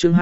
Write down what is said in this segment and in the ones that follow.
chương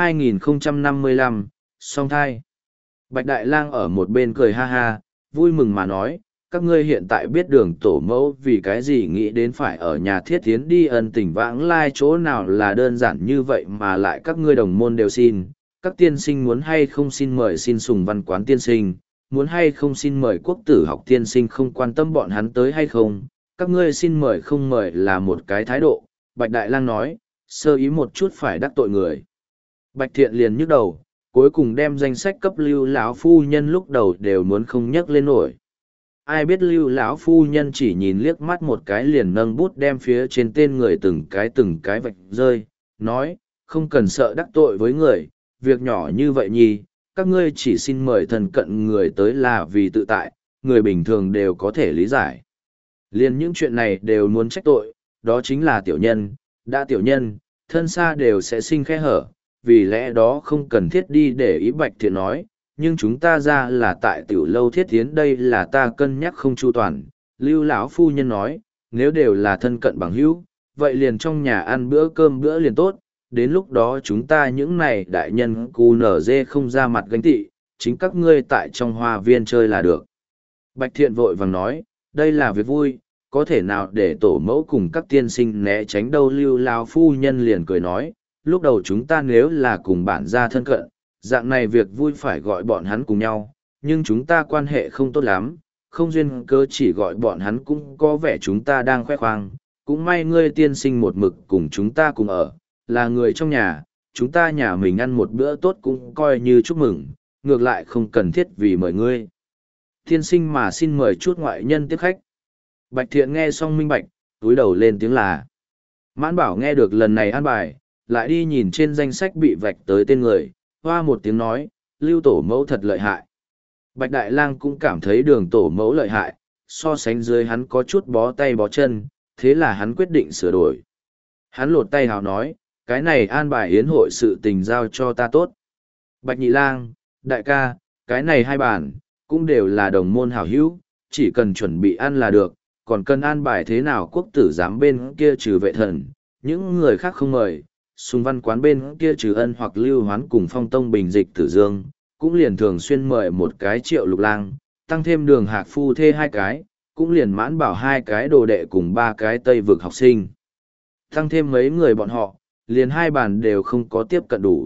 2055, song thai. Bạch Đại Lang ở một bên cười ha ha, vui mừng mà nói, các ngươi hiện tại biết đường tổ mẫu vì cái gì nghĩ đến phải ở nhà Thiết Thiến đi ân tình vãng lai chỗ nào là đơn giản như vậy mà lại các ngươi đồng môn đều xin, các tiên sinh muốn hay không xin mời xin Sùng Văn Quán tiên sinh, muốn hay không xin mời Quốc Tử Học tiên sinh không quan tâm bọn hắn tới hay không, các ngươi xin mời không mời là một cái thái độ, Bạch Đại Lang nói, sơ ý một chút phải đắc tội người. Bạch Thiện liền nhức đầu, cuối cùng đem danh sách cấp Lưu lão phu nhân lúc đầu đều muốn không nhắc lên nổi. Ai biết Lưu lão phu nhân chỉ nhìn liếc mắt một cái liền nâng bút đem phía trên tên người từng cái vạch rơi, nói, không cần sợ đắc tội với người, việc nhỏ như vậy nhi, các ngươi chỉ xin mời thân cận người tới là vì tự tại, người bình thường đều có thể lý giải. Liên những chuyện này đều muốn trách tội, đó chính là tiểu nhân, đã tiểu nhân, thân xa đều sẽ sinh khe hở, vì lẽ đó không cần thiết đi để ý. Bạch Thiện nói, nhưng chúng ta ra là tại tiểu lâu Thiết Thiến, đây là ta cân nhắc không chu toàn. Lưu lão phu nhân nói, nếu đều là thân cận bằng hữu, vậy liền trong nhà ăn bữa cơm bữa liền tốt, đến lúc đó chúng ta những này đại nhân cu nở dê không ra mặt gánh tị, chính các ngươi tại trong hoa viên chơi là được. Bạch Thiện vội vàng nói, đây là việc vui, có thể nào để tổ mẫu cùng các tiên sinh né tránh đâu. Lưu lão phu nhân liền cười nói, lúc đầu chúng ta nếu là cùng bản gia thân cận, dạng này việc vui phải gọi bọn hắn cùng nhau, nhưng chúng ta quan hệ không tốt lắm, không duyên cớ chỉ gọi bọn hắn cũng có vẻ chúng ta đang khoe khoang, cũng may ngươi tiên sinh một mực cùng chúng ta cùng ở, là người trong nhà, chúng ta nhà mình ăn một bữa tốt cũng coi như chúc mừng, ngược lại không cần thiết vì mời ngươi tiên sinh mà xin mời chút ngoại nhân tiếp khách. Bạch Thiện nghe xong minh bạch, túi đầu lên tiếng là. Mãn Bảo nghe được lần này an bài, lại đi nhìn trên danh sách bị vạch tới tên người, hoa một tiếng nói, Lưu tổ mẫu thật lợi hại. Bạch Đại Lang cũng cảm thấy đường tổ mẫu lợi hại, so sánh dưới hắn có chút bó tay bó chân, thế là hắn quyết định sửa đổi. Hắn lột tay hào nói, cái này an bài yến hội sự tình giao cho ta tốt. Bạch Nhị Lang, đại ca, cái này hai bàn, cũng đều là đồng môn hảo hữu, chỉ cần chuẩn bị ăn là được, còn cần an bài thế nào Quốc tử giám bên kia trừ vệ thần, những người khác không mời. Sùng Văn Quán bên kia trừ Ân hoặc Lưu Hoán cùng Phong Tông Bình Dịch Tử Dương, cũng liền thường xuyên mời một cái Triệu Lục Lang, tăng thêm Đường Hạc phu thê hai cái, cũng liền Mãn Bảo hai cái đồ đệ cùng ba cái Tây vực học sinh. Tăng thêm mấy người bọn họ, liền hai bàn đều không có tiếp cận đủ.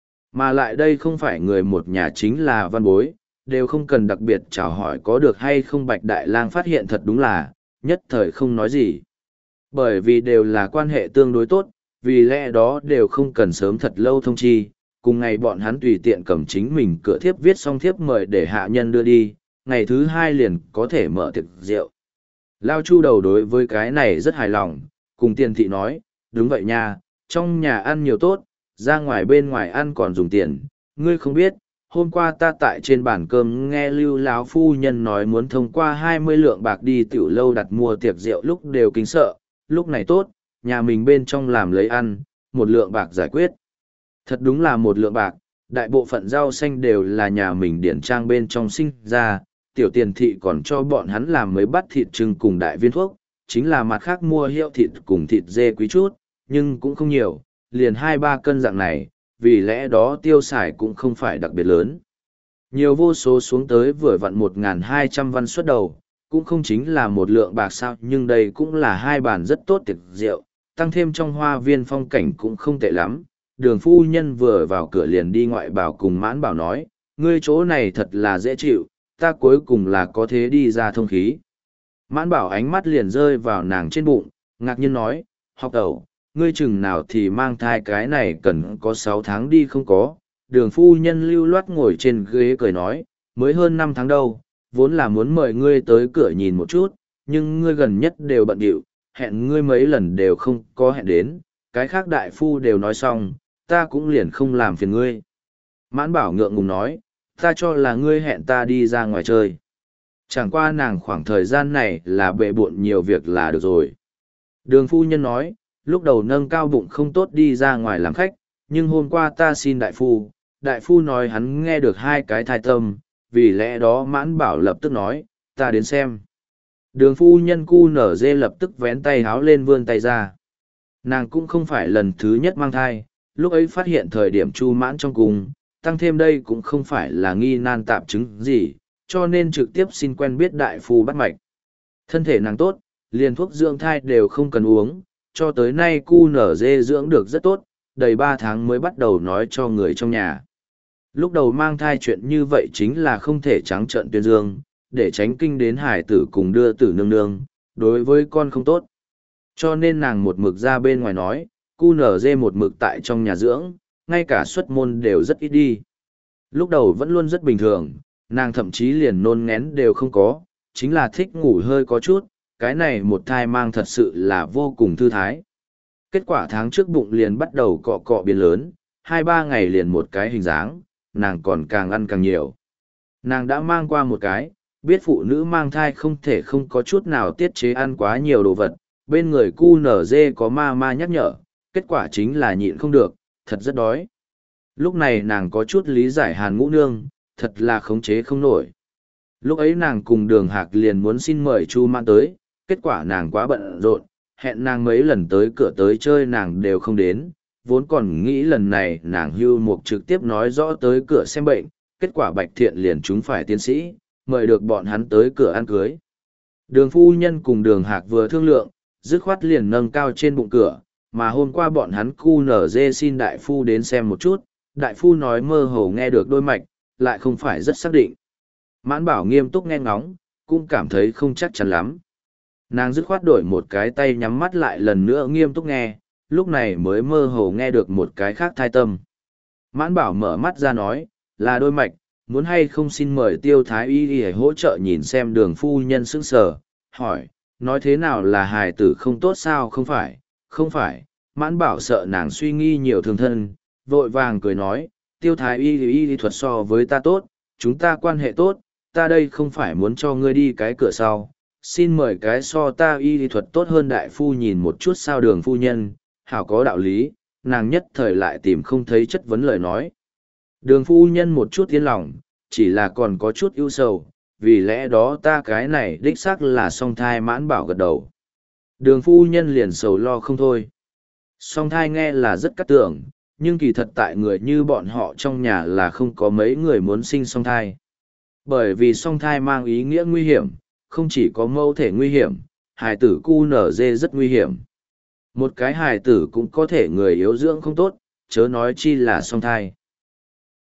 Mà lại đây không phải người một nhà chính là văn bối, đều không cần đặc biệt chào hỏi có được hay không. Bạch Đại Lang phát hiện thật đúng là, nhất thời không nói gì. Bởi vì đều là quan hệ tương đối tốt, vì lẽ đó đều không cần sớm thật lâu thông chi, cùng ngày bọn hắn tùy tiện cầm chính mình cửa thiếp viết xong thiếp mời để hạ nhân đưa đi, ngày thứ hai liền có thể mở tiệc rượu. Lao Chu đầu đối với cái này rất hài lòng, cùng Tiền Thị nói, đúng vậy nha, trong nhà ăn nhiều tốt, ra ngoài bên ngoài ăn còn dùng tiền, ngươi không biết, hôm qua ta tại trên bàn cơm nghe Lưu lão phu nhân nói muốn thông qua 20 lượng bạc đi tiểu lâu đặt mua tiệc rượu lúc đều kính sợ, lúc này tốt, nhà mình bên trong làm lấy ăn, 1 lượng bạc giải quyết. Thật đúng là 1 lượng bạc, đại bộ phận rau xanh đều là nhà mình điển trang bên trong sinh ra, tiểu Tiền Thị còn cho bọn hắn làm mấy bát thịt trưng cùng đại viên thuốc, chính là mặt khác mua hiệu thịt cùng thịt dê quý chút, nhưng cũng không nhiều, liền 2-3 cân dạng này, vì lẽ đó tiêu xài cũng không phải đặc biệt lớn. Nhiều vô số xuống tới vừa vặn 1.200 văn suất đầu, cũng không chính là 1 lượng bạc sao, nhưng đây cũng là hai bàn rất tốt tiệc rượu, tăng thêm trong hoa viên phong cảnh cũng không tệ lắm. Đường phu nhân vừa vào cửa liền đi ngoại bảo cùng Mãn Bảo nói, ngươi chỗ này thật là dễ chịu, ta cuối cùng là có thế đi ra thông khí. Mãn Bảo ánh mắt liền rơi vào nàng trên bụng, ngạc nhiên nói, học tẩu, ngươi chừng nào thì mang thai, cái này cần có 6 tháng đi không có. Đường phu nhân lưu loát ngồi trên ghế cười nói, mới hơn 5 tháng đâu, vốn là muốn mời ngươi tới cửa nhìn một chút, nhưng ngươi gần nhất đều bận điệu, hẹn ngươi mấy lần đều không có hẹn đến, cái khác đại phu đều nói xong, ta cũng liền không làm phiền ngươi. Mãn Bảo ngượng ngùng nói, ta cho là ngươi hẹn ta đi ra ngoài chơi. Chẳng qua nàng khoảng thời gian này là bệ bộn nhiều việc là được rồi. Đường phu nhân nói, lúc đầu nâng cao bụng không tốt đi ra ngoài làm khách, nhưng hôm qua ta xin đại phu nói hắn nghe được 2 cái thai tâm, vì lẽ đó Mãn Bảo lập tức nói, ta đến xem. Đường phu nhân cu nở dê lập tức vén tay háo lên vươn tay ra. Nàng cũng không phải lần thứ nhất mang thai, lúc ấy phát hiện thời điểm chu mãn trong cung, tăng thêm đây cũng không phải là nghi nan tạp chứng gì, cho nên trực tiếp xin quen biết đại phu bắt mạch. Thân thể nàng tốt, liền thuốc dưỡng thai đều không cần uống, cho tới nay cu nở dê dưỡng được rất tốt, đầy 3 tháng mới bắt đầu nói cho người trong nhà. Lúc đầu mang thai chuyện như vậy chính là không thể trắng trợn tuyên dương, để tránh kinh đến hải tử cùng đưa tử nương nương, đối với con không tốt. Cho nên nàng một mực ra bên ngoài nói, cu nở dê một mực tại trong nhà dưỡng, ngay cả xuất môn đều rất ít đi. Lúc đầu vẫn luôn rất bình thường, nàng thậm chí liền nôn ngén đều không có, chính là thích ngủ hơi có chút, cái này một thai mang thật sự là vô cùng thư thái. Kết quả tháng trước bụng liền bắt đầu cọ cọ biến lớn, 2-3 ngày liền một cái hình dáng, nàng còn càng ăn càng nhiều. Nàng đã mang qua một cái, biết phụ nữ mang thai không thể không có chút nào tiết chế ăn quá nhiều đồ vật, bên người cu nở dê có ma ma nhắc nhở, kết quả chính là nhịn không được, thật rất đói. Lúc này nàng có chút lý giải Hàn Ngũ Nương, thật là khống chế không nổi. Lúc ấy nàng cùng Đường Hạc liền muốn xin mời Chu Mãn tới, kết quả nàng quá bận rộn, hẹn nàng mấy lần tới cửa tới chơi nàng đều không đến, vốn còn nghĩ lần này nàng hưu mục trực tiếp nói rõ tới cửa xem bệnh, kết quả Bạch Thiện liền chúng phải tiến sĩ, mời được bọn hắn tới cửa ăn cưới. Đường phu nhân cùng Đường Hạc vừa thương lượng, dứt khoát liền nâng cao trên bụng cửa, mà hôm qua bọn hắn cu nở dê xin đại phu đến xem một chút, đại phu nói mơ hồ nghe được đôi mạch, lại không phải rất xác định. Mãn Bảo nghiêm túc nghe ngóng, cũng cảm thấy không chắc chắn lắm. Nàng dứt khoát đổi một cái tay nhắm mắt lại lần nữa nghiêm túc nghe, lúc này mới mơ hồ nghe được một cái khác thai tâm. Mãn Bảo mở mắt ra nói, là đôi mạch, muốn hay không xin mời Tiêu Thái Y đi hỗ trợ nhìn xem. Đường phu nhân sững sờ, hỏi, nói thế nào là hài tử không tốt sao? Không phải, Mãn Bảo sợ nàng suy nghi nhiều thương thân, vội vàng cười nói, Tiêu Thái Y thuật so với ta tốt, chúng ta quan hệ tốt, ta đây không phải muốn cho ngươi đi cái cửa sau, xin mời cái so ta y thuật tốt hơn đại phu nhìn một chút. Sao Đường phu nhân, hảo có đạo lý, nàng nhất thời lại tìm không thấy chất vấn lời nói. Đường phu nhân một chút yên lòng, chỉ là còn có chút ưu sầu, vì lẽ đó ta cái này đích xác là song thai. Mãn Bảo gật đầu. Đường phu nhân liền sầu lo không thôi. Song thai nghe là rất cắt tưởng, nhưng kỳ thật tại người như bọn họ trong nhà là không có mấy người muốn sinh song thai. Bởi vì song thai mang ý nghĩa nguy hiểm, không chỉ có mẫu thể nguy hiểm, hài tử cu nở dê rất nguy hiểm. Một cái hài tử cũng có thể người yếu dưỡng không tốt, chớ nói chi là song thai.